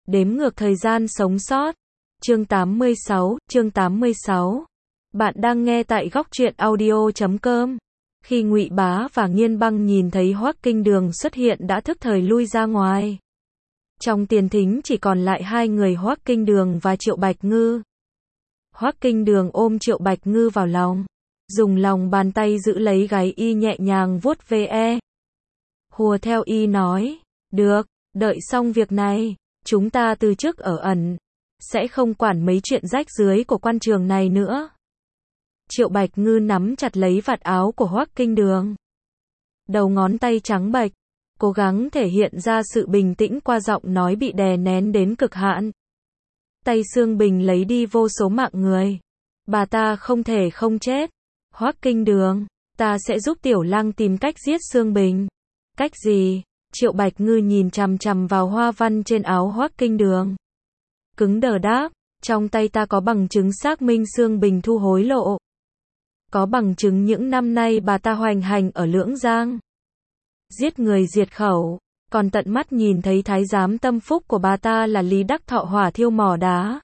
Đếm ngược thời gian sống sót. Chương 86. Bạn đang nghe tại góc truyện audio.com. Khi Ngụy Bá và Nghiên Băng nhìn thấy Hoắc Kinh Đường xuất hiện đã thức thời lui ra ngoài. Trong tiền thính chỉ còn lại hai người Hoắc Kinh Đường và Triệu Bạch Ngư. Hoắc Kinh Đường ôm Triệu Bạch Ngư vào lòng, dùng lòng bàn tay giữ lấy gáy y nhẹ nhàng vuốt ve. Hùa theo y nói, được, đợi xong việc này, chúng ta từ chức ở ẩn, sẽ không quản mấy chuyện rách rưới của quan trường này nữa. Triệu Bạch Ngư nắm chặt lấy vạt áo của Hoắc Kinh Đường. Đầu ngón tay trắng bệch, cố gắng thể hiện ra sự bình tĩnh qua giọng nói bị đè nén đến cực hạn. Tay Xương Bình lấy đi vô số mạng người. Bà ta không thể không chết. Hoắc Kinh Đường, ta sẽ giúp Tiểu Lăng tìm cách giết Xương Bình. Cách gì? Triệu Bạch Ngư nhìn chằm chằm vào hoa văn trên áo Hoắc Kinh Đường. Cứng đờ đáp, trong tay ta có bằng chứng xác minh Xương Bình thu hối lộ. Có bằng chứng những năm nay bà ta hoành hành ở Lưỡng Giang. Giết người diệt khẩu, còn tận mắt nhìn thấy thái giám tâm phúc của bà ta là Lý Đắc Thọ hỏa thiêu mỏ đá.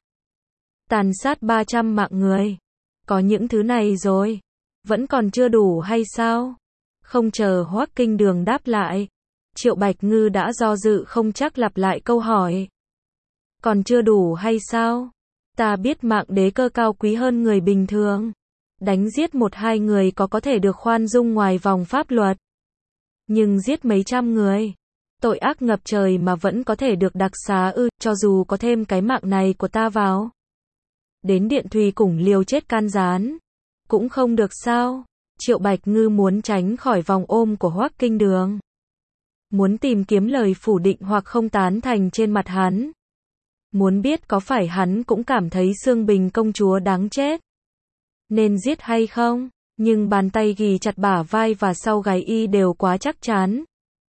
Tàn sát 300 mạng người. Có những thứ này rồi, vẫn còn chưa đủ hay sao? Không chờ Hoắc Kinh Đường đáp lại, Triệu Bạch Ngư đã do dự không chắc lặp lại câu hỏi. Còn chưa đủ hay sao? Ta biết mạng đế cơ cao quý hơn người bình thường. Đánh giết một hai người có thể được khoan dung ngoài vòng pháp luật. Nhưng giết mấy trăm người, tội ác ngập trời mà vẫn có thể được đặc xá ư, cho dù có thêm cái mạng này của ta vào. Đến Điện Thùy Củng liều chết can gián, cũng không được sao? Triệu Bạch Ngư muốn tránh khỏi vòng ôm của Hoắc Kinh Đường. Muốn tìm kiếm lời phủ định hoặc không tán thành trên mặt hắn. Muốn biết có phải hắn cũng cảm thấy Xương Bình công chúa đáng chết, nên giết hay không? Nhưng bàn tay ghì chặt bả vai và sau gáy y đều quá chắc chắn.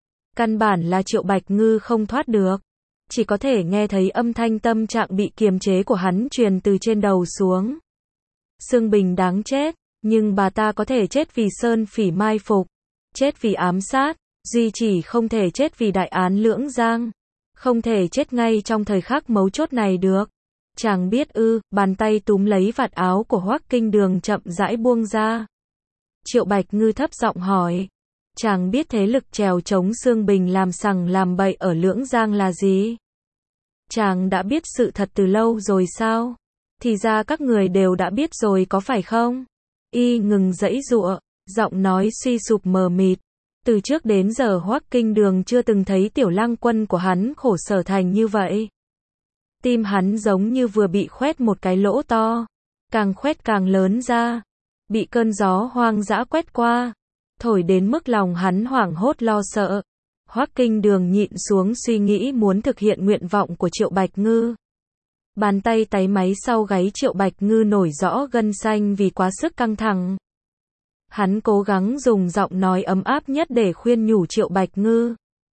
Căn bản là Triệu Bạch Ngư không thoát được. Chỉ có thể nghe thấy âm thanh tâm trạng bị kiềm chế của hắn truyền từ trên đầu xuống. Xương Bình đáng chết, nhưng bà ta có thể chết vì Sơn Phỉ mai phục, chết vì ám sát, duy chỉ không thể chết vì đại án Lưỡng Giang. Không thể chết ngay trong thời khắc mấu chốt này được. Chàng biết ư? Bàn tay túm lấy vạt áo của Hoắc Kinh Đường chậm rãi buông ra. Triệu Bạch Ngư thấp giọng hỏi. Chàng biết thế lực trèo chống Xương Bình làm sằng làm bậy ở Lưỡng Giang là gì? Chàng đã biết sự thật từ lâu rồi sao? Thì ra các người đều đã biết rồi có phải không? Y ngừng giãy giụa, giọng nói suy sụp mờ mịt. Từ trước đến giờ Hoắc Kinh Đường chưa từng thấy Tiểu Lang Quân của hắn khổ sở thành như vậy. Tim hắn giống như vừa bị khoét một cái lỗ to, càng khoét càng lớn ra, bị cơn gió hoang dã quét qua, thổi đến mức lòng hắn hoảng hốt lo sợ. Hoắc Kinh Đường nhịn xuống suy nghĩ muốn thực hiện nguyện vọng của Triệu Bạch Ngư. Bàn tay táy máy sau gáy Triệu Bạch Ngư nổi rõ gân xanh vì quá sức căng thẳng. Hắn cố gắng dùng giọng nói ấm áp nhất để khuyên nhủ Triệu Bạch Ngư.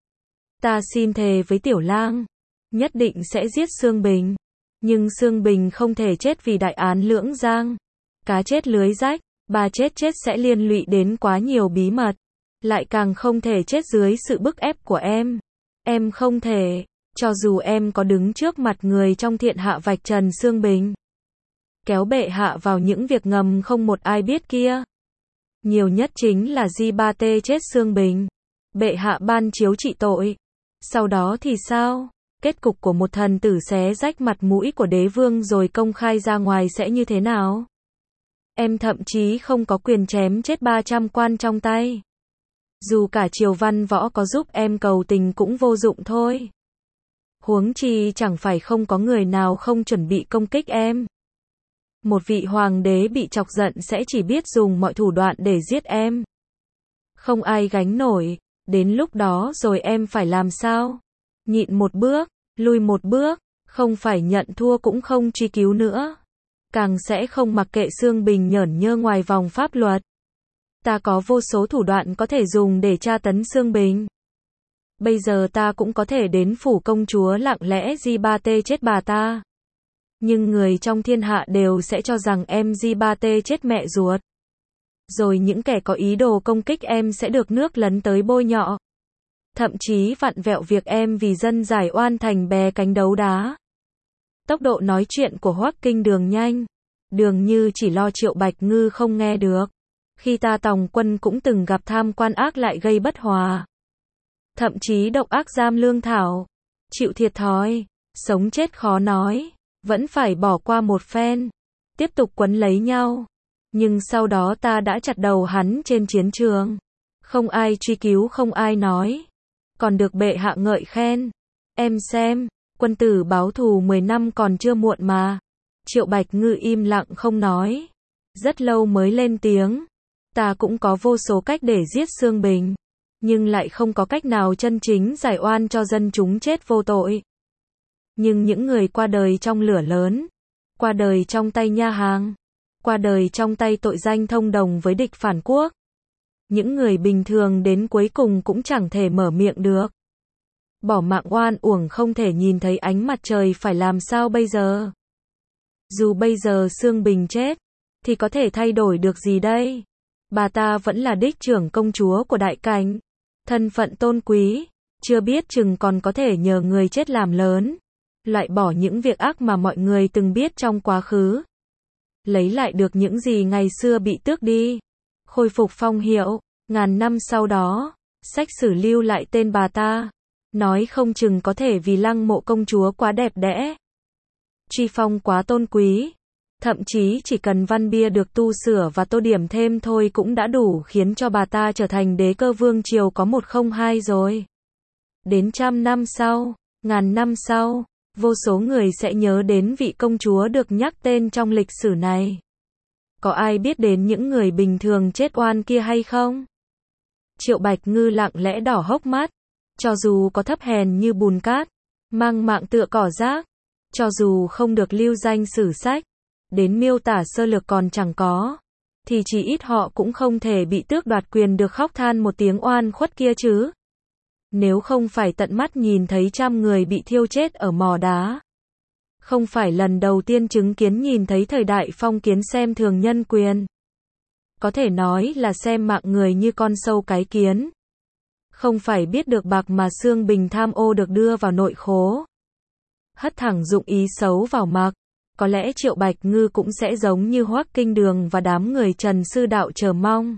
Ta xin thề với Tiểu Lang, nhất định sẽ giết Xương Bình. Nhưng Xương Bình không thể chết vì đại án Lưỡng Giang. Cá chết lưới rách, bà chết sẽ liên lụy đến quá nhiều bí mật. Lại càng không thể chết dưới sự bức ép của em. Em không thể, cho dù em có đứng trước mặt người trong thiên hạ vạch trần Xương Bình, kéo bệ hạ vào những việc ngầm không một ai biết kia. Nhiều nhất chính là Di3T chết Xương Bình, bệ hạ ban chiếu trị tội. Sau đó thì sao? Kết cục của một thần tử xé rách mặt mũi của đế vương rồi công khai ra ngoài sẽ như thế nào? Em thậm chí không có quyền chém chết 300 quan trong tay. Dù cả triều văn võ có giúp em cầu tình cũng vô dụng thôi. Huống chi chẳng phải không có người nào không chuẩn bị công kích em. Một vị hoàng đế bị chọc giận sẽ chỉ biết dùng mọi thủ đoạn để giết em. Không ai gánh nổi, đến lúc đó rồi em phải làm sao? Nhịn một bước, lùi một bước, không phải nhận thua cũng không truy cứu nữa. Càng sẽ không mặc kệ Xương Bình nhởn nhơ ngoài vòng pháp luật. Ta có vô số thủ đoạn có thể dùng để tra tấn Xương Bình. Bây giờ ta cũng có thể đến phủ công chúa lặng lẽ Di3T chết bà ta. Nhưng người trong thiên hạ đều sẽ cho rằng em Di3T chết mẹ ruột. Rồi những kẻ có ý đồ công kích em sẽ được nước lấn tới bôi nhọ. thậm chí vặn vẹo việc em vì dân giải oan thành bè cánh đấu đá. Tốc độ nói chuyện của Hoắc Kinh Đường nhanh, dường như chỉ lo Triệu Bạch Ngư không nghe được. Khi ta Tòng Quân cũng từng gặp tham quan ác lại gây bất hòa. Thậm chí độc ác giam lương thảo, chịu thiệt thòi, sống chết khó nói, vẫn phải bỏ qua một phen, tiếp tục quấn lấy nhau. Nhưng sau đó ta đã chặt đầu hắn trên chiến trường. Không ai truy cứu, không ai nói. Còn được bệ hạ ngợi khen. Em xem, quân tử báo thù 10 năm còn chưa muộn mà. Triệu Bạch Ngư im lặng không nói. Rất lâu mới lên tiếng. Ta cũng có vô số cách để giết Xương Bình. Nhưng lại không có cách nào chân chính giải oan cho dân chúng chết vô tội. Nhưng những người qua đời trong lửa lớn, qua đời trong tay nha hàng, qua đời trong tay tội danh thông đồng với địch phản quốc. Những người bình thường đến cuối cùng cũng chẳng thể mở miệng được. Bỏ mạng oan uổng không thể nhìn thấy ánh mặt trời phải làm sao bây giờ? Dù bây giờ Xương Bình chết, thì có thể thay đổi được gì đây? Bà ta vẫn là đích trưởng công chúa của Đại Cảnh. Thân phận tôn quý, chưa biết chừng còn có thể nhờ người chết làm lớn. Loại bỏ những việc ác mà mọi người từng biết trong quá khứ. Lấy lại được những gì ngày xưa bị tước đi. Khôi phục phong hiệu, ngàn năm sau đó, sách sử lưu lại tên bà ta. Nói không chừng có thể vì Lăng Mộ công chúa quá đẹp đẽ, truy phong quá tôn quý. Thậm chí chỉ cần văn bia được tu sửa và tô điểm thêm thôi cũng đã đủ khiến cho bà ta trở thành đế cơ vương triều có 102 rồi. Đến 100 năm sau, ngàn năm sau, vô số người sẽ nhớ đến vị công chúa được nhắc tên trong lịch sử này. Có ai biết đến những người bình thường chết oan kia hay không? Triệu Bạch Ngư lặng lẽ đỏ hốc mắt. Cho dù có thấp hèn như bùn cát, mang mạng tựa cỏ rác, cho dù không được lưu danh sử sách, đến miêu tả sơ lược còn chẳng có, thì chỉ ít họ cũng không thể bị tước đoạt quyền được khóc than một tiếng oan khuất kia chứ. Nếu không phải tận mắt nhìn thấy trăm người bị thiêu chết ở mỏ đá, không phải lần đầu tiên chứng kiến nhìn thấy thời đại phong kiến xem thường nhân quyền, có thể nói là xem mạng người như con sâu cái kiến. Không phải biết được bạc mà Xương Bình tham ô được đưa vào nội khố, hất thẳng dụng ý xấu vào mặc, có lẽ Triệu Bạch Ngư cũng sẽ giống như Hoắc Kinh Đường và đám người Trần Sư Đạo chờ mong.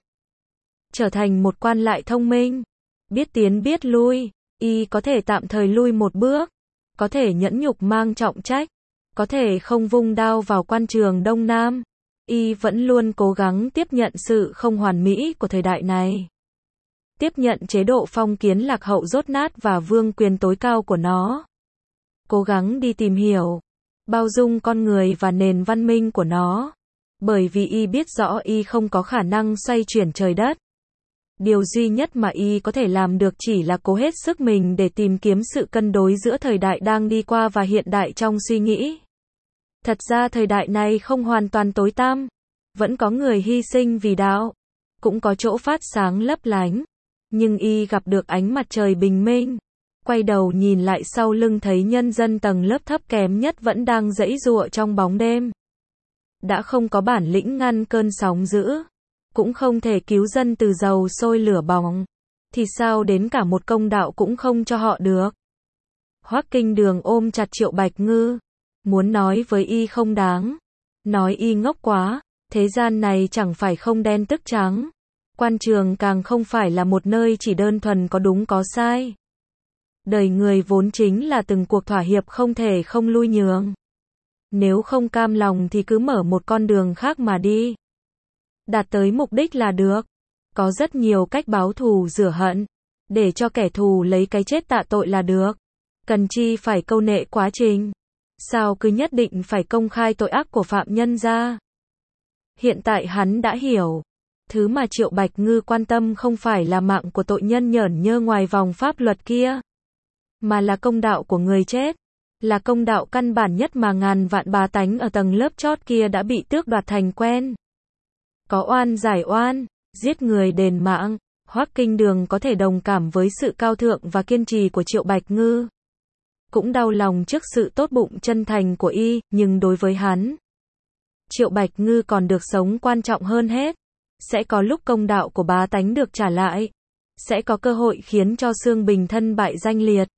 Trở thành một quan lại thông minh, biết tiến biết lui, y có thể tạm thời lui một bước, có thể nhẫn nhục mang trọng trách, có thể không vung đao vào quan trường Đông Nam, y vẫn luôn cố gắng tiếp nhận sự không hoàn mỹ của thời đại này. Tiếp nhận chế độ phong kiến lạc hậu dốt nát và vương quyền tối cao của nó. Cố gắng đi tìm hiểu, bao dung con người và nền văn minh của nó. Bởi vì y biết rõ y không có khả năng xoay chuyển trời đất. Điều duy nhất mà y có thể làm được chỉ là cố hết sức mình để tìm kiếm sự cân đối giữa thời đại đang đi qua và hiện đại trong suy nghĩ. Thật ra thời đại này không hoàn toàn tối tăm. Vẫn có người hy sinh vì đạo. Cũng có chỗ phát sáng lấp lánh. Nhưng y gặp được ánh mặt trời bình minh. Quay đầu nhìn lại sau lưng thấy nhân dân tầng lớp thấp kém nhất vẫn đang giãy giụa trong bóng đêm. Đã không có bản lĩnh ngăn cơn sóng dữ, cũng không thể cứu dân từ dầu sôi lửa bỏng, thì sao đến cả một công đạo cũng không cho họ được. Hoắc Kinh Đường ôm chặt Triệu Bạch Ngư, muốn nói với y không đáng, nói y ngốc quá, thế gian này chẳng phải không đen tức trắng, quan trường càng không phải là một nơi chỉ đơn thuần có đúng có sai. Đời người vốn chính là từng cuộc thỏa hiệp không thể không lui nhường. Nếu không cam lòng thì cứ mở một con đường khác mà đi. Đạt tới mục đích là được. Có rất nhiều cách báo thù rửa hận. Để cho kẻ thù lấy cái chết tạ tội là được. Cần chi phải câu nệ quá trình. Sao cứ nhất định phải công khai tội ác của phạm nhân ra. Hiện tại hắn đã hiểu. Thứ mà Triệu Bạch Ngư quan tâm không phải là mạng của tội nhân nhởn nhơ ngoài vòng pháp luật kia. Mà là công đạo của người chết. Là công đạo căn bản nhất mà ngàn vạn bá tánh ở tầng lớp chót kia đã bị tước đoạt thành quen. Có oan giải oan, giết người đền mạng. Hoắc Kinh Đường có thể đồng cảm với sự cao thượng và kiên trì của Triệu Bạch Ngư. Cũng đau lòng trước sự tốt bụng chân thành của y, nhưng đối với hắn, Triệu Bạch Ngư còn được sống quan trọng hơn hết. Sẽ có lúc công đạo của bá tánh được trả lại. sẽ có cơ hội khiến cho Xương Bình thân bại danh liệt.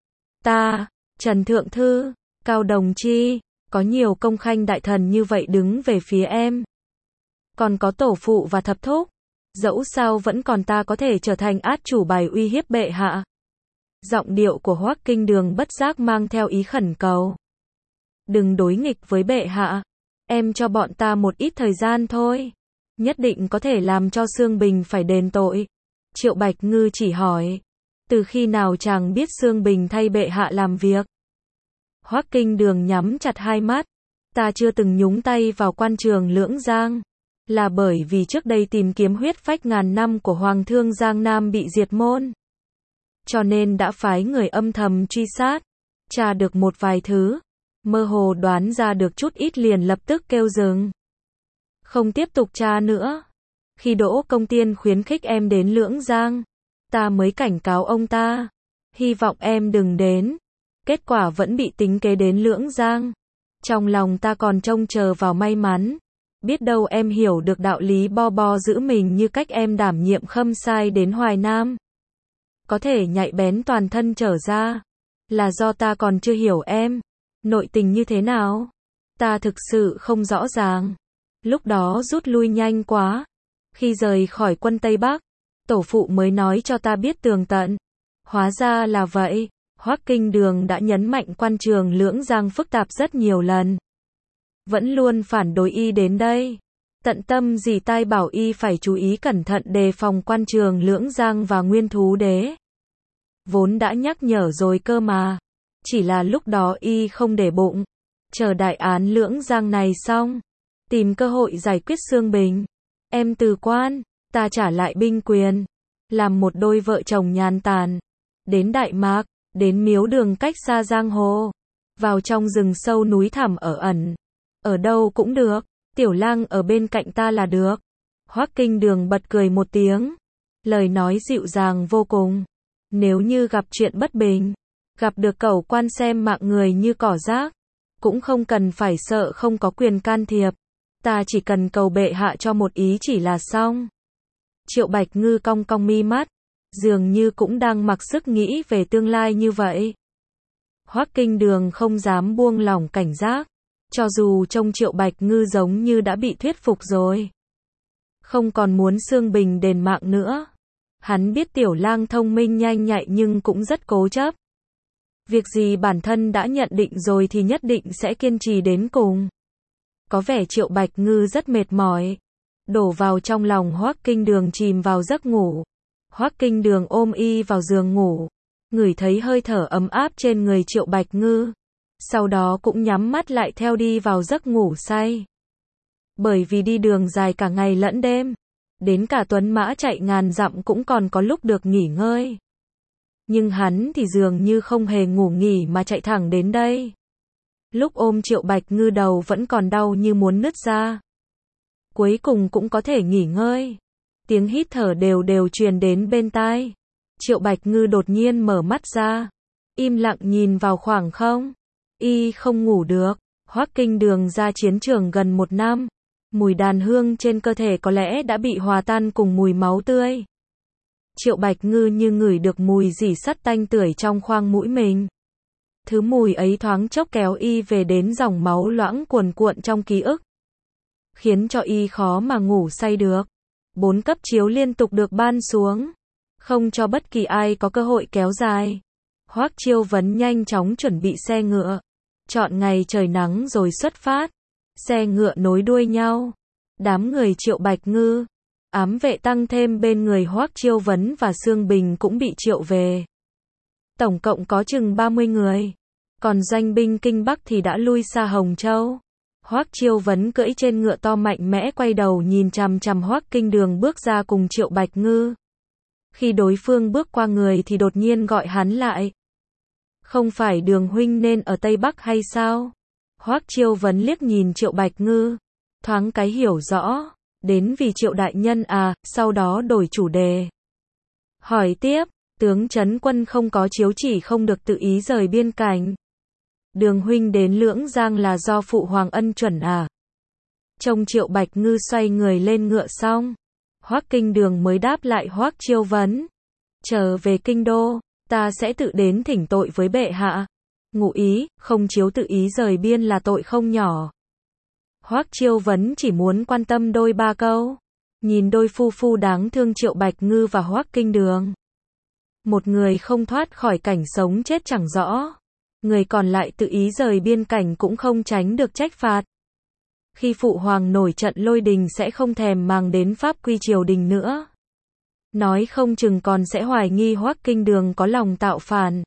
Ta, Trần Thượng Thư, Cao Đồng Chi, có nhiều công khanh đại thần như vậy đứng về phía em. Còn có tổ phụ và thập thúc, dẫu sao vẫn còn ta có thể trở thành át chủ bài uy hiếp bệ hạ. Giọng điệu của Hoắc Kinh Đường bất giác mang theo ý khẩn cầu. Đừng đối nghịch với bệ hạ, em cho bọn ta một ít thời gian thôi, nhất định có thể làm cho Xương Bình phải đền tội. Triệu Bạch Ngư chỉ hỏi, từ khi nào chàng biết Xương Bình thay bệ hạ làm việc? Hoắc Kinh Đường nhắm chặt hai mắt, ta chưa từng nhúng tay vào quan trường Lưỡng Giang, là bởi vì trước đây tìm kiếm huyết phách ngàn năm của Hoàng thương Giang Nam bị diệt môn. Cho nên đã phái người âm thầm truy sát, tra được một vài thứ, mơ hồ đoán ra được chút ít liền lập tức kêu dừng. Không tiếp tục tra nữa. Khi Đỗ Công Tiên khuyến khích em đến Lưỡng Giang, ta mới cảnh cáo ông ta, hy vọng em đừng đến. Kết quả vẫn bị tính kế đến Lưỡng Giang. Trong lòng ta còn trông chờ vào may mắn, biết đâu em hiểu được đạo lý bo bo giữ mình như cách em đảm nhiệm Khâm Sai đến Hoài Nam. Có thể nhạy bén toàn thân trở ra, là do ta còn chưa hiểu em. Nội tình như thế nào? Ta thực sự không rõ ràng. Lúc đó rút lui nhanh quá. Khi rời khỏi quân Tây Bắc, tổ phụ mới nói cho ta biết tường tận. Hóa ra là vậy. Hoắc Kinh Đường đã nhấn mạnh quan trường Lưỡng Giang phức tạp rất nhiều lần. Vẫn luôn phản đối y đến đây. Tận tâm dì tai bảo y phải chú ý cẩn thận đề phòng quan trường Lưỡng Giang và Nguyên Thú Đế. Vốn đã nhắc nhở rồi cơ mà. Chỉ là lúc đó y không để bụng. Chờ đại án Lưỡng Giang này xong, tìm cơ hội giải quyết Xương Bình. Em từ quan, ta trả lại binh quyền. Làm một đôi vợ chồng nhàn tản. Đến Đại Mạc, đến miếu đường cách xa giang hồ. Vào trong rừng sâu núi thẳm ở ẩn. Ở đâu cũng được, Tiểu Lang ở bên cạnh ta là được. Hoắc Kinh Đường bật cười một tiếng. Lời nói dịu dàng vô cùng. Nếu như gặp chuyện bất bình, gặp được cẩu quan xem mạng người như cỏ rác, cũng không cần phải sợ không có quyền can thiệp. Ta chỉ cần cầu bệ hạ cho một ý chỉ là xong. Triệu Bạch Ngư cong cong mi mắt, dường như cũng đang mặc sức nghĩ về tương lai như vậy. Hoắc Kinh Đường không dám buông lỏng cảnh giác, cho dù trông Triệu Bạch Ngư giống như đã bị thuyết phục rồi. Không còn muốn Xương Bình đền mạng nữa. Hắn biết Tiểu Lang thông minh nhanh nhạy nhưng cũng rất cố chấp. Việc gì bản thân đã nhận định rồi thì nhất định sẽ kiên trì đến cùng. Có vẻ Triệu Bạch Ngư rất mệt mỏi. Đổ vào trong lòng Hoắc Kinh Đường chìm vào giấc ngủ. Hoắc Kinh Đường ôm y vào giường ngủ. Ngửi thấy hơi thở ấm áp trên người Triệu Bạch Ngư. Sau đó cũng nhắm mắt lại theo đi vào giấc ngủ say. Bởi vì đi đường dài cả ngày lẫn đêm. Đến cả tuấn mã chạy ngàn dặm cũng còn có lúc được nghỉ ngơi. Nhưng hắn thì dường như không hề ngủ nghỉ mà chạy thẳng đến đây. Lúc ôm Triệu Bạch Ngư đầu vẫn còn đau như muốn nứt ra. Cuối cùng cũng có thể nghỉ ngơi. Tiếng hít thở đều đều truyền đến bên tai. Triệu Bạch Ngư đột nhiên mở mắt ra. Im lặng nhìn vào khoảng không. Y không ngủ được. Hoắc Kinh Đường ra chiến trường gần 1 năm. Mùi đàn hương trên cơ thể có lẽ đã bị hòa tan cùng mùi máu tươi. Triệu Bạch Ngư như ngửi được mùi rỉ sắt tanh tưởi trong khoang mũi mình. Thứ mùi ấy thoáng chốc kéo y về đến dòng máu loãng cuồn cuộn trong ký ức. Khiến cho y khó mà ngủ say được. 4 cấp chiếu liên tục được ban xuống. Không cho bất kỳ ai có cơ hội kéo dài. Hoắc Chiêu Vấn nhanh chóng chuẩn bị xe ngựa. Chọn ngày trời nắng rồi xuất phát. Xe ngựa nối đuôi nhau. Đám người Triệu Bạch Ngư, ám vệ tăng thêm bên người Hoắc Chiêu Vấn và Xương Bình cũng bị triệu về. Tổng cộng có chừng 30 người. Còn doanh binh Kinh Bắc thì đã lui xa Hồng Châu. Hoắc Chiêu Vấn cưỡi trên ngựa to mạnh mẽ quay đầu nhìn chằm chằm Hoắc Kinh Đường bước ra cùng Triệu Bạch Ngư. Khi đối phương bước qua người thì đột nhiên gọi hắn lại. Không phải Đường huynh nên ở Tây Bắc hay sao? Hoắc Chiêu Vấn liếc nhìn Triệu Bạch Ngư. Thoáng cái hiểu rõ. Đến vì Triệu đại nhân à, sau đó đổi chủ đề. Hỏi tiếp, tướng trấn quân không có chiếu chỉ không được tự ý rời biên cảnh. Đường huynh đến Lưỡng Giang là do phụ hoàng ân chuẩn à? Trông Triệu Bạch Ngư xoay người lên ngựa xong. Hoắc Kinh Đường mới đáp lại Hoắc Chiêu Vấn. Trở về kinh đô, ta sẽ tự đến thỉnh tội với bệ hạ. Ngụ ý, không chiếu tự ý rời biên là tội không nhỏ. Hoắc Chiêu Vấn chỉ muốn quan tâm đôi ba câu. Nhìn đôi phu phu đáng thương Triệu Bạch Ngư và Hoắc Kinh Đường. Một người không thoát khỏi cảnh sống chết chẳng rõ. Người còn lại tự ý rời biên cảnh cũng không tránh được trách phạt. Khi phụ hoàng nổi trận lôi đình sẽ không thèm màng đến pháp quy triều đình nữa. Nói không chừng còn sẽ hoài nghi Hoắc Kinh Đường có lòng tạo phản.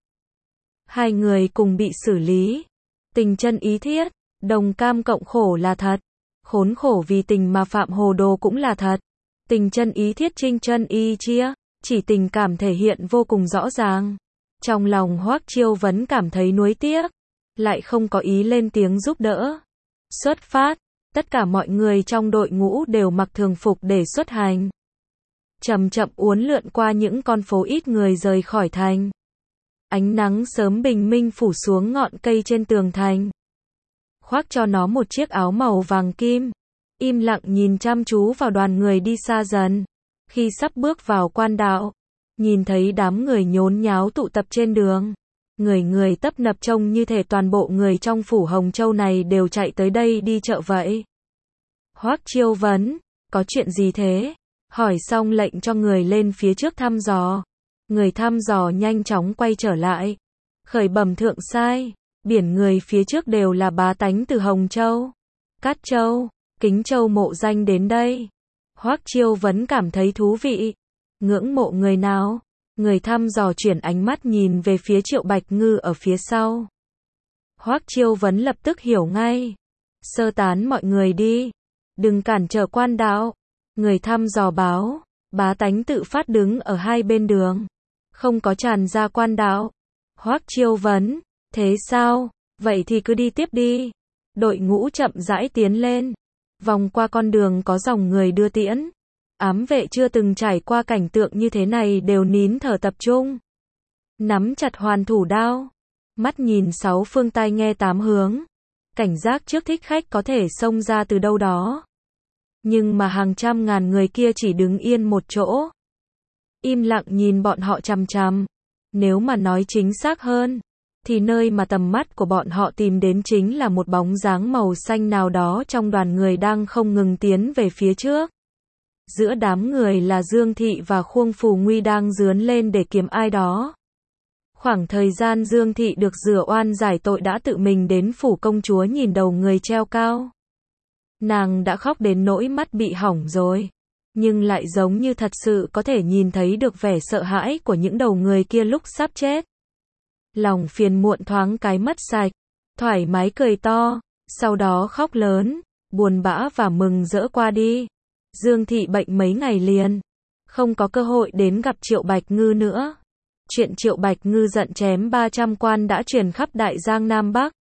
Hai người cùng bị xử lý. Tình chân ý thiết, đồng cam cộng khổ là thật. Khốn khổ vì tình mà phạm hồ đồ cũng là thật. Tình chân ý thiết trinh chân y chia, chỉ tình cảm thể hiện vô cùng rõ ràng. Trong lòng Hoắc Chiêu Vấn cảm thấy nuối tiếc, lại không có ý lên tiếng giúp đỡ. Xuất phát, tất cả mọi người trong đội ngũ đều mặc thường phục để xuất hành. Chậm chậm uốn lượn qua những con phố ít người rời khỏi thành. Ánh nắng sớm bình minh phủ xuống ngọn cây trên tường thành. Khoác cho nó một chiếc áo màu vàng kim. Im lặng nhìn chăm chú vào đoàn người đi xa dần. Khi sắp bước vào quan đạo, nhìn thấy đám người nhốn nháo tụ tập trên đường. Người người tấp nập trông như thể toàn bộ người trong phủ Hồng Châu này đều chạy tới đây đi chợ vậy. Hoắc Chiêu Vấn, có chuyện gì thế? Hỏi xong lệnh cho người lên phía trước thăm dò. Người thăm dò nhanh chóng quay trở lại. Khởi bẩm thượng sai, biển người phía trước đều là bá tánh từ Hồng Châu, Cát Châu, Kính Châu mộ danh đến đây. Hoắc Chiêu Vấn cảm thấy thú vị. Ngưỡng mộ người nào? Người thăm dò chuyển ánh mắt nhìn về phía Triệu Bạch Ngư ở phía sau. Hoắc Chiêu Vấn lập tức hiểu ngay. Sơ tán mọi người đi. Đừng cản trở quan đạo. Người thăm dò báo. Bá tánh tự phát đứng ở hai bên đường. Không có tràn ra quan đạo. Hoắc Chiêu Vấn. Thế sao? Vậy thì cứ đi tiếp đi. Đội ngũ chậm rãi tiến lên. Vòng qua con đường có dòng người đưa tiễn. Ám vệ chưa từng trải qua cảnh tượng như thế này đều nín thở tập trung. Nắm chặt hoàn thủ đao. Mắt nhìn sáu phương tai nghe tám hướng. Cảnh giác trước thích khách có thể xông ra từ đâu đó. Nhưng mà hàng trăm ngàn người kia chỉ đứng yên một chỗ. Im lặng nhìn bọn họ chằm chằm. Nếu mà nói chính xác hơn, thì nơi mà tầm mắt của bọn họ tìm đến chính là một bóng dáng màu xanh nào đó trong đoàn người đang không ngừng tiến về phía trước. Giữa đám người là Dương Thị và Khuông Phù Nguy đang dướn lên để kiếm ai đó. Khoảng thời gian Dương Thị được rửa oan giải tội đã tự mình đến phủ công chúa nhìn đầu người treo cao. Nàng đã khóc đến nỗi mắt bị hỏng rồi. Nhưng lại giống như thật sự có thể nhìn thấy được vẻ sợ hãi của những đầu người kia lúc sắp chết. Lòng phiền muộn thoáng cái mất sạch. Thoải mái cười to. Sau đó khóc lớn. Buồn bã và mừng rỡ qua đi. Dương Thị bệnh mấy ngày liền. Không có cơ hội đến gặp Triệu Bạch Ngư nữa. Chuyện Triệu Bạch Ngư giận chém 300 quan đã truyền khắp Đại Giang Nam Bắc.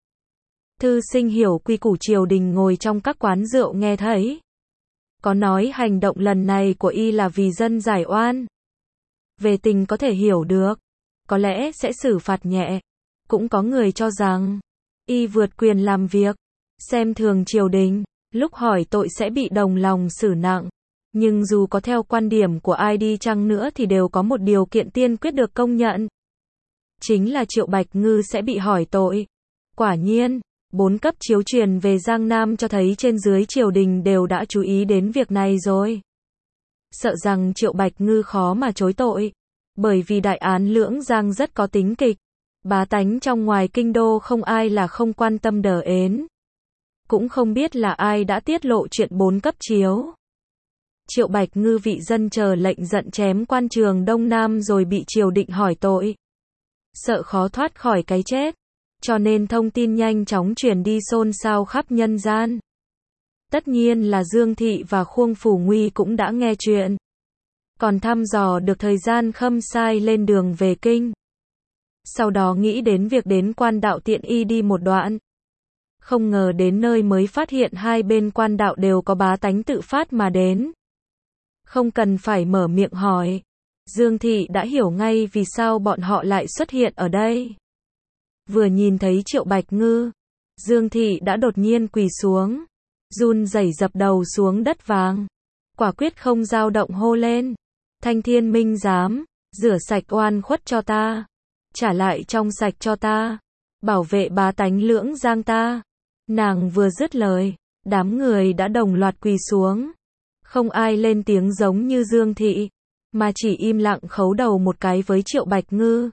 Thư sinh hiểu quy củ triều đình ngồi trong các quán rượu nghe thấy. Có nói hành động lần này của y là vì dân giải oan. Về tình có thể hiểu được. Có lẽ sẽ xử phạt nhẹ. Cũng có người cho rằng y vượt quyền làm việc. Xem thường triều đình. Lúc hỏi tội sẽ bị đồng lòng xử nặng. Nhưng dù có theo quan điểm của ai đi chăng nữa thì đều có một điều kiện tiên quyết được công nhận. Chính là Triệu Bạch Ngư sẽ bị hỏi tội. Quả nhiên, 4 cấp chiếu truyền về Giang Nam cho thấy trên dưới triều đình đều đã chú ý đến việc này rồi. Sợ rằng Triệu Bạch Ngư khó mà chối tội. Bởi vì đại án Lưỡng Giang rất có tính kịch. Bá tánh trong ngoài kinh đô không ai là không quan tâm đờ ến. Cũng không biết là ai đã tiết lộ chuyện 4 cấp chiếu. Triệu Bạch Ngư vị dân chờ lệnh giận chém quan trường Đông Nam rồi bị triều định hỏi tội. Sợ khó thoát khỏi cái chết. Cho nên thông tin nhanh chóng truyền đi xôn xao khắp nhân gian. Tất nhiên là Dương Thị và Khuông Phù Nguy cũng đã nghe chuyện. Còn thăm dò được thời gian Khâm Sai lên đường về kinh. Sau đó nghĩ đến việc đến quan đạo tiện y đi một đoạn. Không ngờ đến nơi mới phát hiện hai bên quan đạo đều có bá tánh tự phát mà đến. Không cần phải mở miệng hỏi. Dương Thị đã hiểu ngay vì sao bọn họ lại xuất hiện ở đây. Vừa nhìn thấy Triệu Bạch Ngư, Dương Thị đã đột nhiên quỳ xuống. Run rẩy dập đầu xuống đất vàng. Quả quyết không dao động hô lên. Thanh Thiên Minh giám, rửa sạch oan khuất cho ta, trả lại trong sạch cho ta, bảo vệ bá tánh Lưỡng Giang ta. Nàng vừa dứt lời, đám người đã đồng loạt quỳ xuống. Không ai lên tiếng giống như Dương Thị, mà chỉ im lặng khấu đầu một cái với Triệu Bạch Ngư.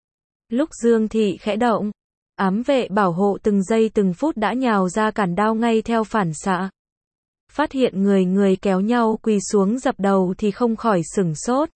Lúc Dương Thị khẽ động, ám vệ bảo hộ từng giây từng phút đã nhào ra cản đao ngay theo phản xạ. Phát hiện người kéo nhau quỳ xuống dập đầu thì không khỏi sửng sốt.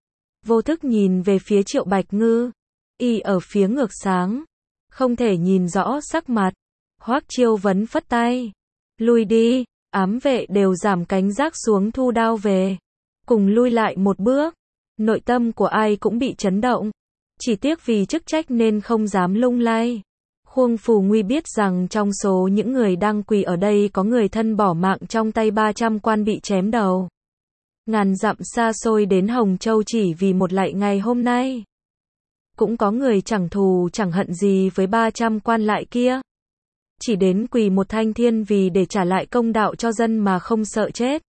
Vô thức nhìn về phía Triệu Bạch Ngư, y ở phía ngược sáng, không thể nhìn rõ sắc mặt. Hoắc Chiêu Vấn phất tay, lui đi, ám vệ đều giảm cảnh giác xuống thu đao về, cùng lui lại một bước. Nội tâm của ai cũng bị chấn động, chỉ tiếc vì chức trách nên không dám lung lay. Khuông Phù Nguy biết rằng trong số những người đang quỳ ở đây có người thân bỏ mạng trong tay 300 quan bị chém đầu. Ngàn dặm xa xôi đến Hồng Châu chỉ vì một lạy ngày hôm nay. Cũng có người chẳng thù chẳng hận gì với 300 quan lại kia. Chỉ đến quỳ một thanh thiên vì để trả lại công đạo cho dân mà không sợ chết.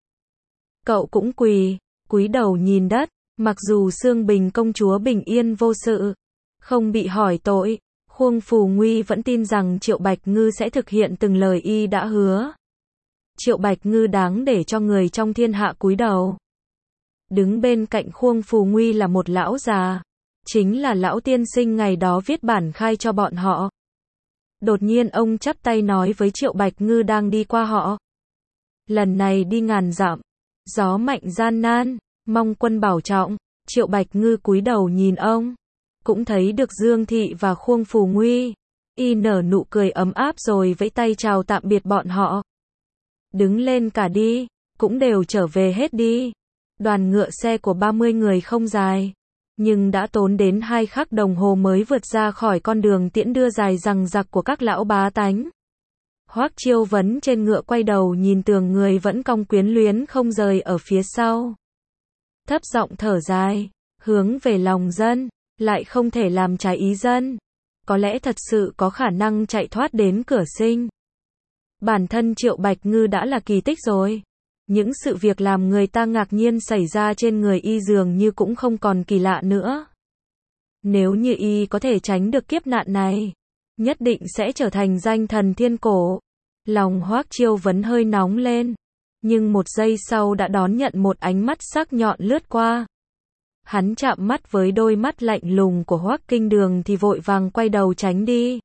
Cậu cũng quỳ, cúi đầu nhìn đất, mặc dù Xương Bình công chúa bình yên vô sự, không bị hỏi tội, Khuông Phù Nguy vẫn tin rằng Triệu Bạch Ngư sẽ thực hiện từng lời y đã hứa. Triệu Bạch Ngư đáng để cho người trong thiên hạ cúi đầu. Đứng bên cạnh Khuông Phù Nguy là một lão già, chính là lão tiên sinh ngày đó viết bản khai cho bọn họ. Đột nhiên ông chắp tay nói với Triệu Bạch Ngư đang đi qua họ. Lần này đi ngàn dặm, gió mạnh gian nan, mong quân bảo trọng. Triệu Bạch Ngư cúi đầu nhìn ông, cũng thấy được Dương Thị và Khuông Phù Nguy. Y nở nụ cười ấm áp rồi vẫy tay chào tạm biệt bọn họ. Đứng lên cả đi, cũng đều trở về hết đi. Đoàn ngựa xe của 30 người không dài, nhưng đã tốn đến 2 khắc đồng hồ mới vượt ra khỏi con đường tiễn đưa dài dằng dặc của các lão bá tánh. Hoắc Chiêu Vấn trên ngựa quay đầu nhìn tường người vẫn cong quyến luyến không rời ở phía sau. Thấp giọng thở dài, hướng về lòng dân, lại không thể làm trái ý dân. Có lẽ thật sự có khả năng chạy thoát đến cửa Sinh. Bản thân Triệu Bạch Ngư đã là kỳ tích rồi. Những sự việc làm người ta ngạc nhiên xảy ra trên người y dường như cũng không còn kỳ lạ nữa. Nếu như y có thể tránh được kiếp nạn này, nhất định sẽ trở thành danh thần thiên cổ. Lòng Hoắc Chiêu Vấn hơi nóng lên, nhưng một giây sau đã đón nhận một ánh mắt sắc nhọn lướt qua. Hắn chạm mắt với đôi mắt lạnh lùng của Hoắc Kinh Đường thì vội vàng quay đầu tránh đi.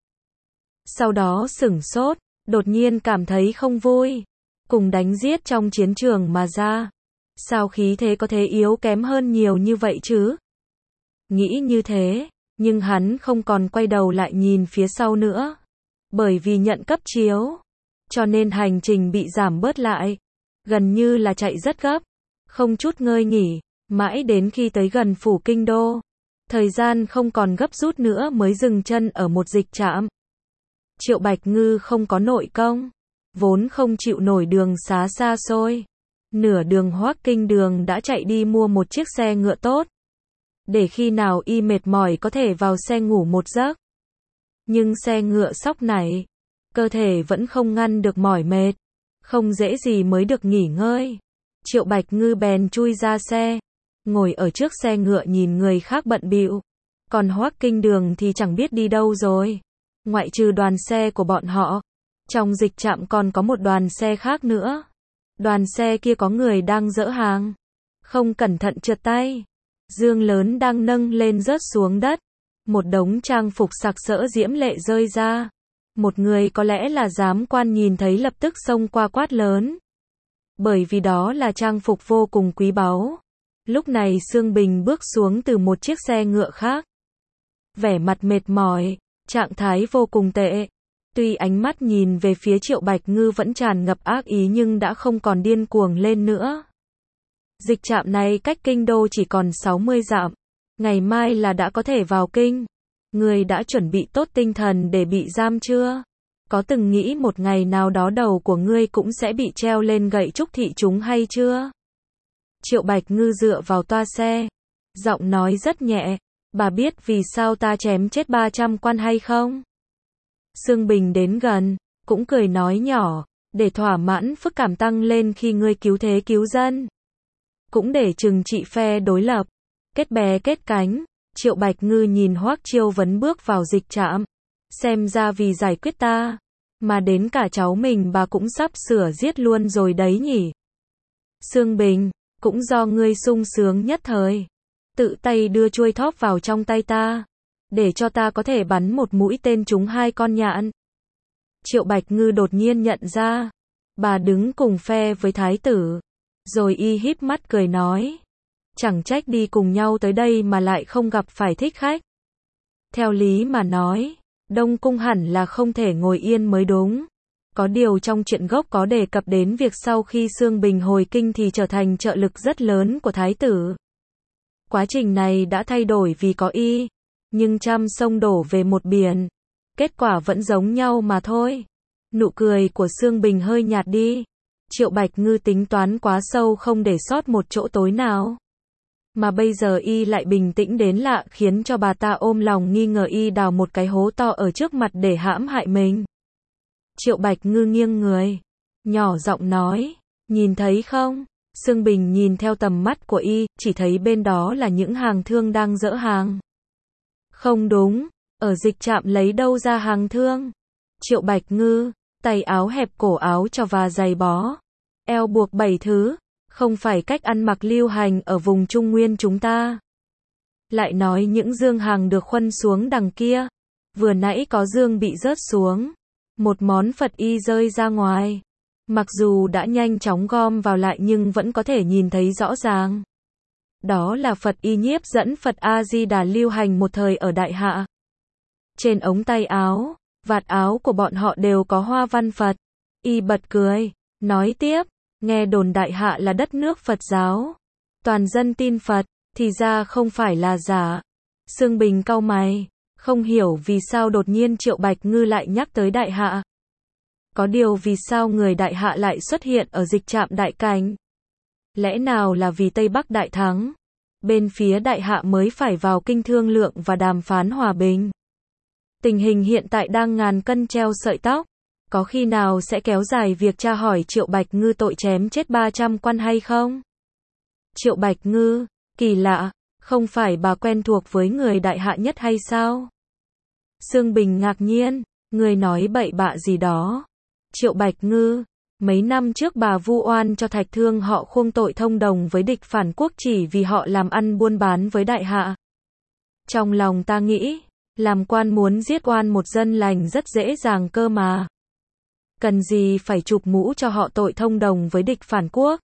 Sau đó sửng sốt, đột nhiên cảm thấy không vui. Cùng đánh giết trong chiến trường mà ra, sao khí thế có thể yếu kém hơn nhiều như vậy chứ? Nghĩ như thế, nhưng hắn không còn quay đầu lại nhìn phía sau nữa. Bởi vì nhận cấp chiếu, cho nên hành trình bị giảm bớt lại. Gần như là chạy rất gấp, không chút ngơi nghỉ, mãi đến khi tới gần phủ kinh đô. Thời gian không còn gấp rút nữa mới dừng chân ở một dịch trạm. Triệu Bạch Ngư không có nội công, vốn không chịu nổi đường xá xa xôi. Nửa đường Hoắc Kinh Đường đã chạy đi mua một chiếc xe ngựa tốt, để khi nào y mệt mỏi có thể vào xe ngủ một giấc. Nhưng xe ngựa sóc này, cơ thể vẫn không ngăn được mỏi mệt, không dễ gì mới được nghỉ ngơi. Triệu Bạch Ngư bèn chui ra xe, ngồi ở trước xe ngựa nhìn người khác bận bịu. Còn Hoắc Kinh Đường thì chẳng biết đi đâu rồi. Ngoại trừ đoàn xe của bọn họ, trong dịch trạm còn có một đoàn xe khác nữa. Đoàn xe kia có người đang dỡ hàng, không cẩn thận trượt tay. Dương lớn đang nâng lên rớt xuống đất. Một đống trang phục sặc sỡ diễm lệ rơi ra. Một người có lẽ là giám quan nhìn thấy lập tức xông qua quát lớn. Bởi vì đó là trang phục vô cùng quý báu. Lúc này Xương Bình bước xuống từ một chiếc xe ngựa khác. Vẻ mặt mệt mỏi, trạng thái vô cùng tệ. Tuy ánh mắt nhìn về phía Triệu Bạch Ngư vẫn tràn ngập ác ý nhưng đã không còn điên cuồng lên nữa. Dịch trạm này cách kinh đô chỉ còn 60 dặm. Ngày mai là đã có thể vào kinh. Ngươi đã chuẩn bị tốt tinh thần để bị giam chưa? Có từng nghĩ một ngày nào đó đầu của ngươi cũng sẽ bị treo lên gậy trúc thị chúng hay chưa? Triệu Bạch Ngư dựa vào toa xe, giọng nói rất nhẹ. Bà biết vì sao ta chém chết 300 quan hay không? Xương Bình đến gần, cũng cười nói nhỏ, để thỏa mãn phức cảm tăng lên khi ngươi cứu thế cứu dân. Cũng để trừng trị phe đối lập. Kết bè kết cánh, Triệu Bạch Ngư nhìn Hoắc Chiêu Vấn bước vào dịch trạm. Xem ra vì giải quyết ta, mà đến cả cháu mình bà cũng sắp sửa giết luôn rồi đấy nhỉ. Sương Bình, cũng do ngươi sung sướng nhất thời. Tự tay đưa chuôi thóp vào trong tay ta, để cho ta có thể bắn một mũi tên trúng 2 con nhạn. Triệu Bạch Ngư đột nhiên nhận ra, bà đứng cùng phe với thái tử. Rồi y híp mắt cười nói, chẳng trách đi cùng nhau tới đây mà lại không gặp phải thích khách. Theo lý mà nói, Đông Cung hẳn là không thể ngồi yên mới đúng. Có điều trong chuyện gốc có đề cập đến việc sau khi Sương Bình hồi kinh thì trở thành trợ lực rất lớn của thái tử. Quá trình này đã thay đổi vì có y, nhưng trăm sông đổ về một biển. Kết quả vẫn giống nhau mà thôi. Nụ cười của Sương Bình hơi nhạt đi. Triệu Bạch Ngư tính toán quá sâu không để sót một chỗ tối nào. Mà bây giờ y lại bình tĩnh đến lạ khiến cho bà ta ôm lòng nghi ngờ y đào một cái hố to ở trước mặt để hãm hại mình. Triệu Bạch Ngư nghiêng người, nhỏ giọng nói, nhìn thấy không? Sương Bình nhìn theo tầm mắt của y, chỉ thấy bên đó là những hàng thương đang dỡ hàng. Không đúng, ở dịch trạm lấy đâu ra hàng thương? Triệu Bạch Ngư, tay áo hẹp cổ áo cho và giày bó, eo buộc 7 thứ, không phải cách ăn mặc lưu hành ở vùng Trung Nguyên chúng ta. Lại nói những dương hàng được khuân xuống đằng kia, vừa nãy có dương bị rớt xuống, một món Phật y rơi ra ngoài. Mặc dù đã nhanh chóng gom vào lại nhưng vẫn có thể nhìn thấy rõ ràng. Đó là Phật y nhiếp dẫn Phật A-di-đà lưu hành một thời ở Đại Hạ. Trên ống tay áo, vạt áo của bọn họ đều có hoa văn Phật. Y bật cười, nói tiếp, nghe đồn Đại Hạ là đất nước Phật giáo, toàn dân tin Phật, thì ra không phải là giả. Sương Bình cau mày, không hiểu vì sao đột nhiên Triệu Bạch Ngư lại nhắc tới Đại Hạ. Có điều vì sao người Đại Hạ lại xuất hiện ở dịch trạm Đại Cảnh? Lẽ nào là vì Tây Bắc đại thắng, bên phía Đại Hạ mới phải vào kinh thương lượng và đàm phán hòa bình? Tình hình hiện tại đang ngàn cân treo sợi tóc, có khi nào sẽ kéo dài việc tra hỏi Triệu Bạch Ngư tội chém chết 300 quan hay không? Triệu Bạch Ngư, kỳ lạ, không phải bà quen thuộc với người Đại Hạ nhất hay sao? Sương Bình ngạc nhiên, người nói bậy bạ gì đó. Triệu Bạch Ngư, mấy năm trước bà vu oan cho Thạch Thương họ khuông tội thông đồng với địch phản quốc chỉ vì họ làm ăn buôn bán với Đại Hạ. Trong lòng ta nghĩ, làm quan muốn giết oan một dân lành rất dễ dàng cơ mà. Cần gì phải chụp mũ cho họ tội thông đồng với địch phản quốc?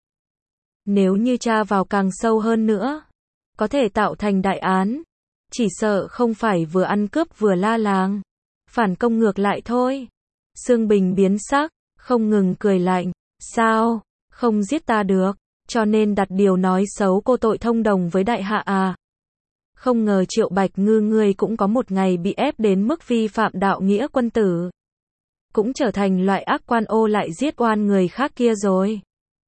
Nếu như tra vào càng sâu hơn nữa, có thể tạo thành đại án. Chỉ sợ không phải vừa ăn cướp vừa la làng, phản công ngược lại thôi. Sương Bình biến sắc, không ngừng cười lạnh. Sao, không giết ta được, cho nên đặt điều nói xấu cô tội thông đồng với Đại Hạ à? Không ngờ Triệu Bạch Ngư ngươi cũng có một ngày bị ép đến mức vi phạm đạo nghĩa quân tử. Cũng trở thành loại ác quan ô lại giết oan người khác kia rồi.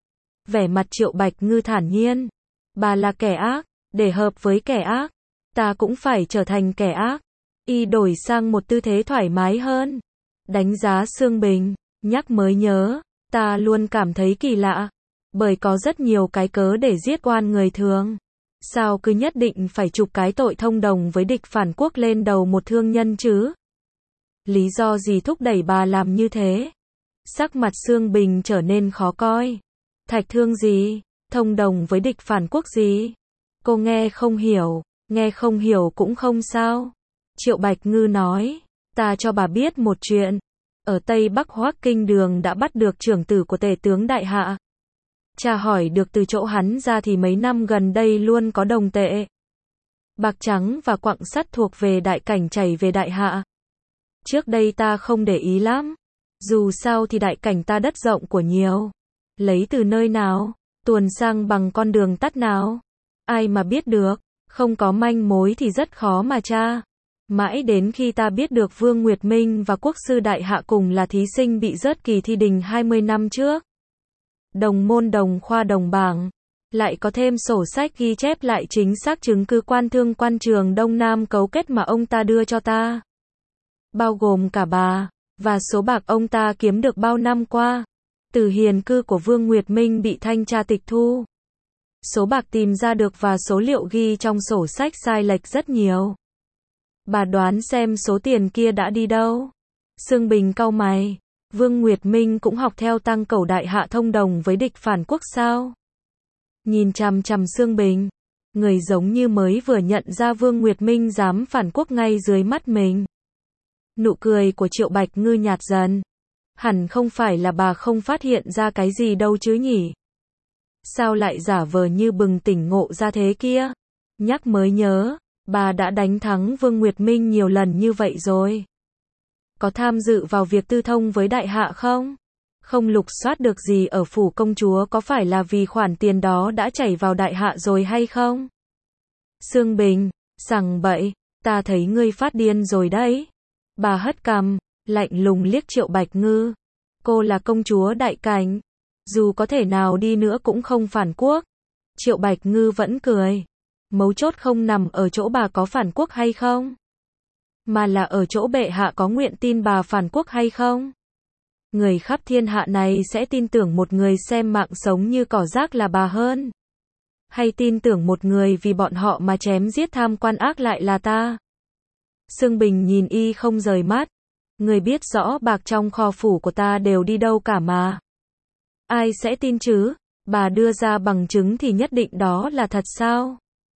Vẻ mặt Triệu Bạch Ngư thản nhiên. Bà là kẻ ác, để hợp với kẻ ác, ta cũng phải trở thành kẻ ác. Y đổi sang một tư thế thoải mái hơn. Đánh giá Sương Bình, nhắc mới nhớ, ta luôn cảm thấy kỳ lạ. Bởi có rất nhiều cái cớ để giết oan người thường. Sao cứ nhất định phải chụp cái tội thông đồng với địch phản quốc lên đầu một thương nhân chứ? Lý do gì thúc đẩy bà làm như thế? Sắc mặt Sương Bình trở nên khó coi. Thạch Thương gì? Thông đồng với địch phản quốc gì? Cô nghe không hiểu cũng không sao. Triệu Bạch Ngư nói, ta cho bà biết một chuyện. Ở Tây Bắc Hoắc Kinh Đường đã bắt được trưởng tử của tể tướng Đại Hạ. Tra hỏi được từ chỗ hắn ra thì mấy năm gần đây luôn có đồng tệ, bạc trắng và quặng sắt thuộc về Đại Cảnh chảy về Đại Hạ. Trước đây ta không để ý lắm. Dù sao thì Đại Cảnh ta đất rộng của nhiều. Lấy từ nơi nào, tuồn sang bằng con đường tắt nào? Ai mà biết được, không có manh mối thì rất khó mà tra. Mãi đến khi ta biết được Vương Nguyệt Minh và Quốc sư Đại Hạ cùng là thí sinh bị rớt kỳ thi đình 20 năm trước. Đồng môn đồng khoa đồng bảng. Lại có thêm sổ sách ghi chép lại chính xác chứng cứ quan thương quan trường Đông Nam cấu kết mà ông ta đưa cho ta. Bao gồm cả bà, và số bạc ông ta kiếm được bao năm qua. Từ hiền cư của Vương Nguyệt Minh bị thanh tra tịch thu. Số bạc tìm ra được và số liệu ghi trong sổ sách sai lệch rất nhiều. Bà đoán xem số tiền kia đã đi đâu? Sương Bình cau mày. Vương Nguyệt Minh cũng học theo Tăng Cẩu Đại Hạ thông đồng với địch phản quốc sao? Nhìn chằm chằm Sương Bình, người giống như mới vừa nhận ra Vương Nguyệt Minh dám phản quốc ngay dưới mắt mình. Nụ cười của Triệu Bạch Ngư nhạt dần. Hẳn không phải là bà không phát hiện ra cái gì đâu chứ nhỉ? Sao lại giả vờ như bừng tỉnh ngộ ra thế kia? Nhắc mới nhớ, bà đã đánh thắng Vương Nguyệt Minh nhiều lần như vậy rồi. Có tham dự vào việc tư thông với Đại Hạ không? Không lục soát được gì ở phủ công chúa có phải là vì khoản tiền đó đã chảy vào Đại Hạ rồi hay không? Sương Bình, sằng bậy, ta thấy ngươi phát điên rồi đấy. Bà hất cằm, lạnh lùng liếc Triệu Bạch Ngư. Cô là công chúa Đại Cảnh, dù có thể nào đi nữa cũng không phản quốc. Triệu Bạch Ngư vẫn cười. Mấu chốt không nằm ở chỗ bà có phản quốc hay không, mà là ở chỗ bệ hạ có nguyện tin bà phản quốc hay không. Người khắp thiên hạ này sẽ tin tưởng một người xem mạng sống như cỏ rác là bà hơn, hay tin tưởng một người vì bọn họ mà chém giết tham quan ác lại là ta? Sương Bình nhìn y không rời mắt. Người biết rõ bạc trong kho phủ của ta đều đi đâu cả mà. Ai sẽ tin chứ? Bà đưa ra bằng chứng thì nhất định đó là thật sao?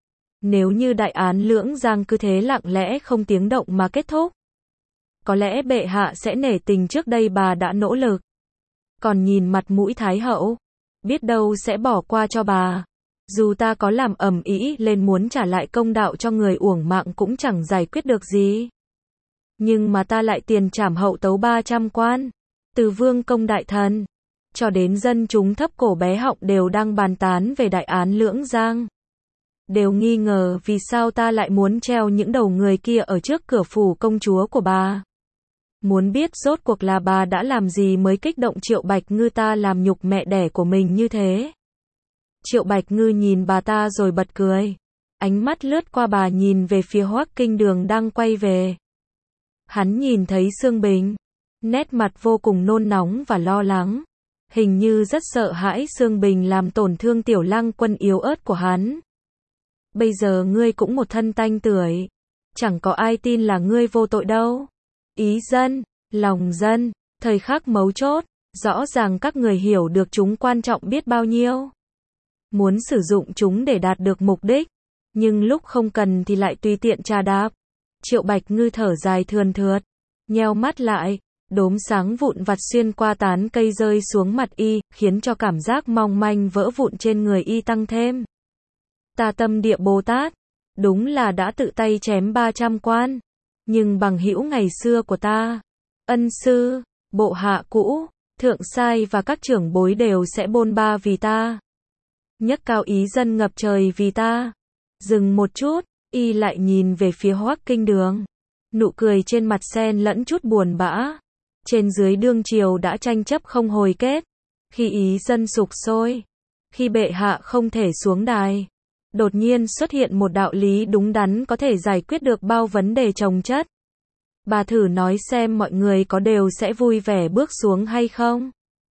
Nếu như đại án Lưỡng Giang cứ thế lặng lẽ không tiếng động mà kết thúc, có lẽ bệ hạ sẽ nể tình trước đây bà đã nỗ lực. Còn nhìn mặt mũi Thái hậu, biết đâu sẽ bỏ qua cho bà. Dù ta có làm ầm ĩ lên muốn trả lại công đạo cho người uổng mạng cũng chẳng giải quyết được gì. Nhưng mà ta lại tiền trảm hậu tấu 300 quan, từ vương công đại thần cho đến dân chúng thấp cổ bé họng đều đang bàn tán về đại án Lưỡng Giang. Đều nghi ngờ vì sao ta lại muốn treo những đầu người kia ở trước cửa phủ công chúa của bà. Muốn biết rốt cuộc là bà đã làm gì mới kích động Triệu Bạch Ngư ta làm nhục mẹ đẻ của mình như thế. Triệu Bạch Ngư nhìn bà ta rồi bật cười. Ánh mắt lướt qua bà nhìn về phía Hoắc Kinh Đường đang quay về. Hắn nhìn thấy Sương Bình, nét mặt vô cùng nôn nóng và lo lắng. Hình như rất sợ hãi Sương Bình làm tổn thương tiểu lang quân yếu ớt của hắn. Bây giờ ngươi cũng một thân tanh tưởi, chẳng có ai tin là ngươi vô tội đâu. Ý dân, lòng dân, thời khắc mấu chốt, rõ ràng các người hiểu được chúng quan trọng biết bao nhiêu. Muốn sử dụng chúng để đạt được mục đích, nhưng lúc không cần thì lại tùy tiện trà đạp. Triệu Bạch Ngư thở dài thườn thượt, nheo mắt lại, đốm sáng vụn vặt xuyên qua tán cây rơi xuống mặt y, khiến cho cảm giác mong manh vỡ vụn trên người y tăng thêm. Ta Tâm Địa Bồ Tát, đúng là đã tự tay chém 300 quan, nhưng bằng hữu ngày xưa của ta, ân sư, bộ hạ cũ, thượng sai và các trưởng bối đều sẽ bôn ba vì ta. Nhấc cao ý dân ngập trời vì ta. Dừng một chút, y lại nhìn về phía Hoắc Kinh Đường. Nụ cười trên mặt xen lẫn chút buồn bã. Trên dưới đương triều đã tranh chấp không hồi kết. Khi ý dân sục sôi, khi bệ hạ không thể xuống đài, đột nhiên xuất hiện một đạo lý đúng đắn có thể giải quyết được bao vấn đề chồng chất. Bà thử nói xem mọi người có đều sẽ vui vẻ bước xuống hay không?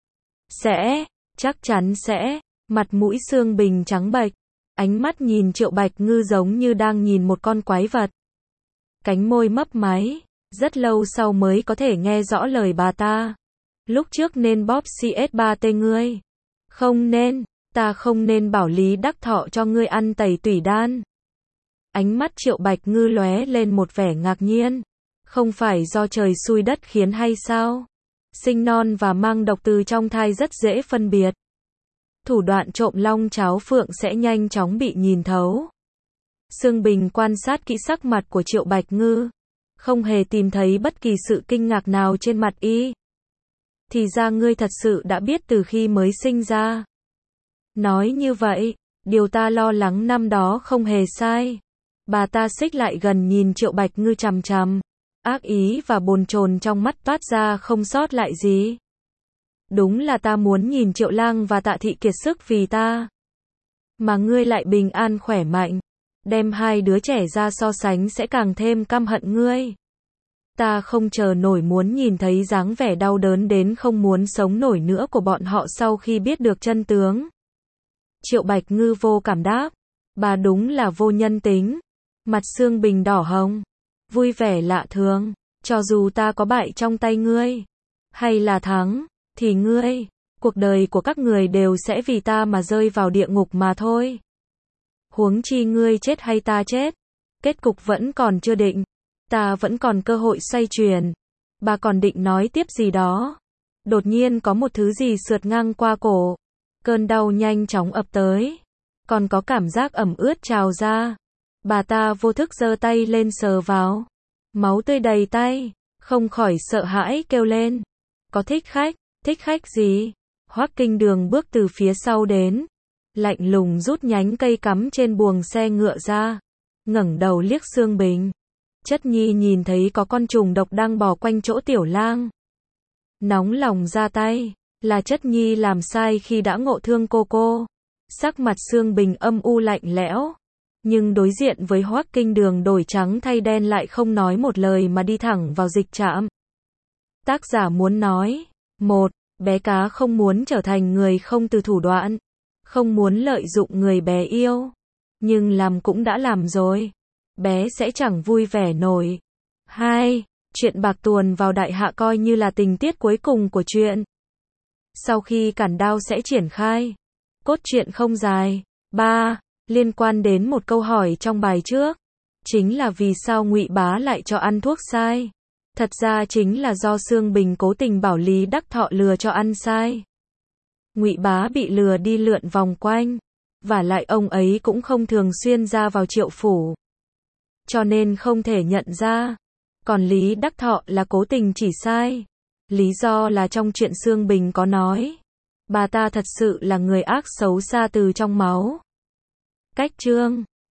Sẽ, chắc chắn sẽ. Mặt mũi Sương Bình trắng bệch, ánh mắt nhìn Triệu Bạch Ngư giống như đang nhìn một con quái vật. Cánh môi mấp máy, rất lâu sau mới có thể nghe rõ lời bà ta. Lúc trước nên bóp CS3T ngươi. Không nên, ta không nên bảo Lý Đắc Thọ cho ngươi ăn tẩy tủy đan. Ánh mắt Triệu Bạch Ngư lóe lên một vẻ ngạc nhiên. Không phải do trời xui đất khiến hay sao? Sinh non và mang độc từ trong thai rất dễ phân biệt. Thủ đoạn trộm long cháo phượng sẽ nhanh chóng bị nhìn thấu. Sương Bình quan sát kỹ sắc mặt của Triệu Bạch Ngư, không hề tìm thấy bất kỳ sự kinh ngạc nào trên mặt y. Thì ra ngươi thật sự đã biết từ khi mới sinh ra. Nói như vậy, điều ta lo lắng năm đó không hề sai. Bà ta xích lại gần nhìn Triệu Bạch Ngư chằm chằm, ác ý và bồn chồn trong mắt toát ra không sót lại gì. Đúng là ta muốn nhìn Triệu Lang và Tạ Thị kiệt sức vì ta, mà ngươi lại bình an khỏe mạnh, đem hai đứa trẻ ra so sánh sẽ càng thêm căm hận ngươi. Ta không chờ nổi muốn nhìn thấy dáng vẻ đau đớn đến không muốn sống nổi nữa của bọn họ sau khi biết được chân tướng. Triệu Bạch Ngư vô cảm đáp. Bà đúng là vô nhân tính. Mặt Sương Bình đỏ hồng. Vui vẻ lạ thường. Cho dù ta có bại trong tay ngươi, hay là thắng, thì ngươi, cuộc đời của các người đều sẽ vì ta mà rơi vào địa ngục mà thôi. Huống chi ngươi chết hay ta chết, kết cục vẫn còn chưa định. Ta vẫn còn cơ hội xoay chuyển. Bà còn định nói tiếp gì đó. Đột nhiên có một thứ gì sượt ngang qua cổ. Cơn đau nhanh chóng ập tới. Còn có cảm giác ẩm ướt trào ra. Bà ta vô thức giơ tay lên sờ vào. Máu tươi đầy tay. Không khỏi sợ hãi kêu lên. Có thích khách gì? Hoắc Kinh Đường bước từ phía sau đến. Lạnh lùng rút nhánh cây cắm trên buồng xe ngựa ra. Ngẩng đầu liếc Sương Bình. Chất nhi nhìn thấy có con trùng độc đang bò quanh chỗ tiểu lang. Nóng lòng ra tay. Là chất nhi làm sai khi đã ngộ thương cô. Sắc mặt Sương Bình âm u lạnh lẽo. Nhưng đối diện với Hoắc Kinh Đường đổi trắng thay đen lại không nói một lời mà đi thẳng vào dịch trạm. Tác giả muốn nói. 1. Bé cá không muốn trở thành người không từ thủ đoạn. Không muốn lợi dụng người bé yêu. Nhưng làm cũng đã làm rồi. Bé sẽ chẳng vui vẻ nổi. 2. Chuyện bạc tuồn vào đại hạ coi như là tình tiết cuối cùng của chuyện. Sau khi cản đao sẽ triển khai. Cốt truyện không dài. 3. Liên quan đến một câu hỏi trong bài trước. Chính là vì sao Ngụy Bá lại cho ăn thuốc sai. Thật ra chính là do Sương Bình cố tình bảo Lý Đắc Thọ lừa cho ăn sai. Ngụy Bá bị lừa đi lượn vòng quanh. Vả lại ông ấy cũng không thường xuyên ra vào Triệu phủ. Cho nên không thể nhận ra. Còn Lý Đắc Thọ là cố tình chỉ sai. Lý do là trong chuyện Sương Bình có nói. Bà ta thật sự là người ác xấu xa từ trong máu. Cách chương